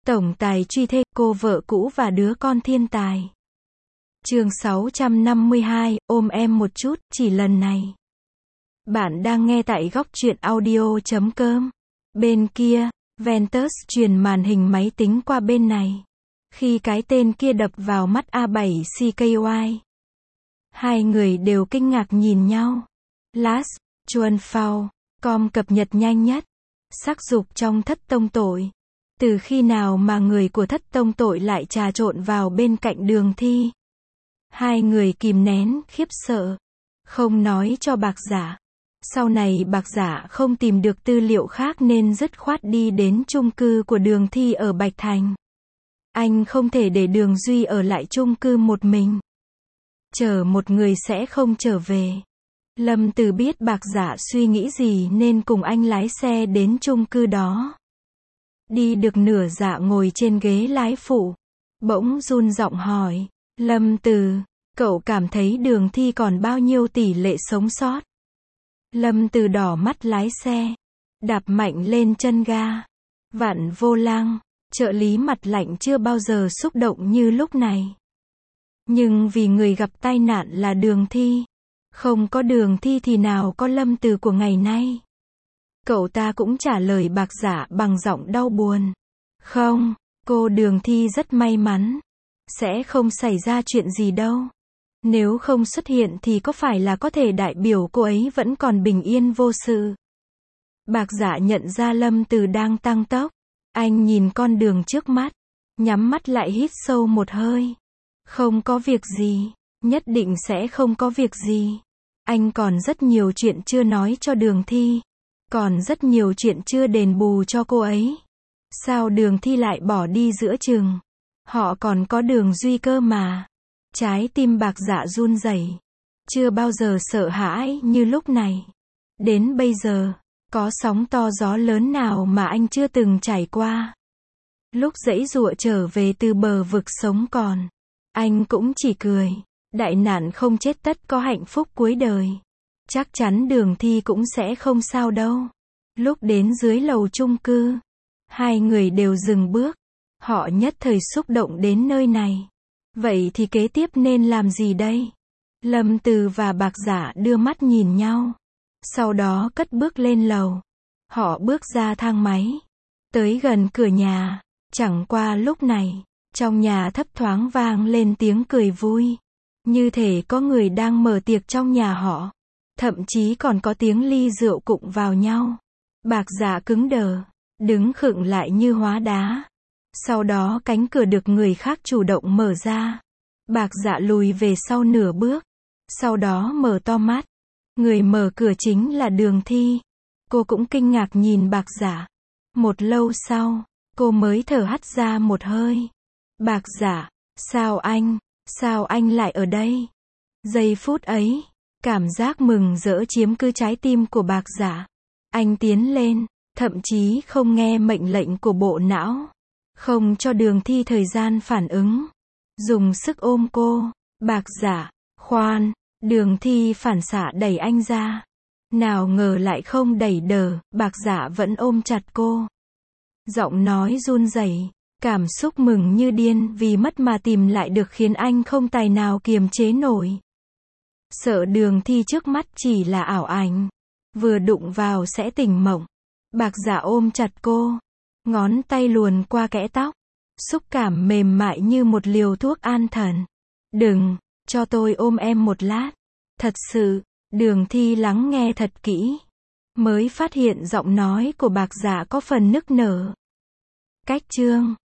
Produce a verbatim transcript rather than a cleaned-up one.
Tổng tài truy thê, cô vợ cũ và đứa con thiên tài. Chương sáu trăm năm mươi hai, ôm em một chút, chỉ lần này. Bạn đang nghe tại góc truyện audio chấm com. Bên kia, Ventus truyền màn hình máy tính qua bên này. Khi cái tên kia đập vào mắt A bảy C K Y, hai người đều kinh ngạc nhìn nhau. Last, Chuan Phao, com cập nhật nhanh nhất. Sắc dục trong thất tông tội. Từ khi nào mà người của thất tông tội lại trà trộn vào bên cạnh Đường Thi? Hai người kìm nén, khiếp sợ. Không nói cho Bạc Giả. Sau này Bạc Giả không tìm được tư liệu khác nên dứt khoát đi đến chung cư của Đường Thi ở Bạch Thành. Anh không thể để Đường Duy ở lại chung cư một mình. Chờ một người sẽ không trở về. Lâm Từ biết Bạc Giả suy nghĩ gì nên cùng anh lái xe đến chung cư đó. Đi được nửa dạ ngồi trên ghế lái phụ. Bỗng run giọng hỏi. Lâm Từ, cậu cảm thấy Đường Thi còn bao nhiêu tỷ lệ sống sót? Lâm Từ đỏ mắt lái xe. Đạp mạnh lên chân ga. Vặn vô lăng. Trợ lý mặt lạnh chưa bao giờ xúc động như lúc này. Nhưng vì người gặp tai nạn là Đường Thi. Không có Đường Thi thì nào có Lâm Từ của ngày nay. Cậu ta cũng trả lời Bạc Giả bằng giọng đau buồn. Không, cô Đường Thi rất may mắn. Sẽ không xảy ra chuyện gì đâu. Nếu không xuất hiện thì có phải là có thể đại biểu cô ấy vẫn còn bình yên vô sự. Bạc Giả nhận ra Lâm Từ đang tăng tốc. Anh nhìn con đường trước mắt. Nhắm mắt lại hít sâu một hơi. Không có việc gì. Nhất định sẽ không có việc gì. Anh còn rất nhiều chuyện chưa nói cho Đường Thi. Còn rất nhiều chuyện chưa đền bù cho cô ấy. Sao Đường Thi lại bỏ đi giữa chừng? Họ còn có Đường Duy cơ mà. Trái tim Bạc Giả run rẩy. Chưa bao giờ sợ hãi như lúc này. Đến bây giờ, có sóng to gió lớn nào mà anh chưa từng trải qua. Lúc giãy giụa trở về từ bờ vực sống còn, anh cũng chỉ cười. Đại nạn không chết tất có hạnh phúc cuối đời. Chắc chắn Đường Thi cũng sẽ không sao đâu. Lúc đến dưới lầu chung cư, hai người đều dừng bước. Họ nhất thời xúc động đến nơi này. Vậy thì kế tiếp nên làm gì đây? Lâm Từ và Bạc Giả đưa mắt nhìn nhau. Sau đó cất bước lên lầu. Họ bước ra thang máy. Tới gần cửa nhà. Chẳng qua lúc này, trong nhà thấp thoáng vang lên tiếng cười vui. Như thể có người đang mở tiệc trong nhà họ. Thậm chí còn có tiếng ly rượu cụng vào nhau. Bạc Giả cứng đờ, đứng khựng lại như hóa đá. Sau đó cánh cửa được người khác chủ động mở ra. Bạc Giả lùi về sau nửa bước. Sau đó mở to mắt. Người mở cửa chính là Đường Thi. Cô cũng kinh ngạc nhìn Bạc Giả. Một lâu sau, cô mới thở hắt ra một hơi. Bạc Giả, sao anh, sao anh lại ở đây? Giây phút ấy, cảm giác mừng rỡ chiếm cứ trái tim của Bạc Giả. Anh tiến lên, thậm chí không nghe mệnh lệnh của bộ não. Không cho Đường Thi thời gian phản ứng. Dùng sức ôm cô. Bạc Giả, khoan. Đường Thi phản xạ đẩy anh ra. Nào ngờ lại không đẩy đờ, Bạc Giả vẫn ôm chặt cô. Giọng nói run rẩy, cảm xúc mừng như điên vì mất mà tìm lại được khiến anh không tài nào kiềm chế nổi. Sợ Đường Thi trước mắt chỉ là ảo ảnh. Vừa đụng vào sẽ tỉnh mộng. Bạc Giả ôm chặt cô. Ngón tay luồn qua kẽ tóc. Xúc cảm mềm mại như một liều thuốc an thần. Đừng, cho tôi ôm em một lát. Thật sự, Đường Thi lắng nghe thật kỹ. Mới phát hiện giọng nói của Bạc Giả có phần nức nở. Cách chương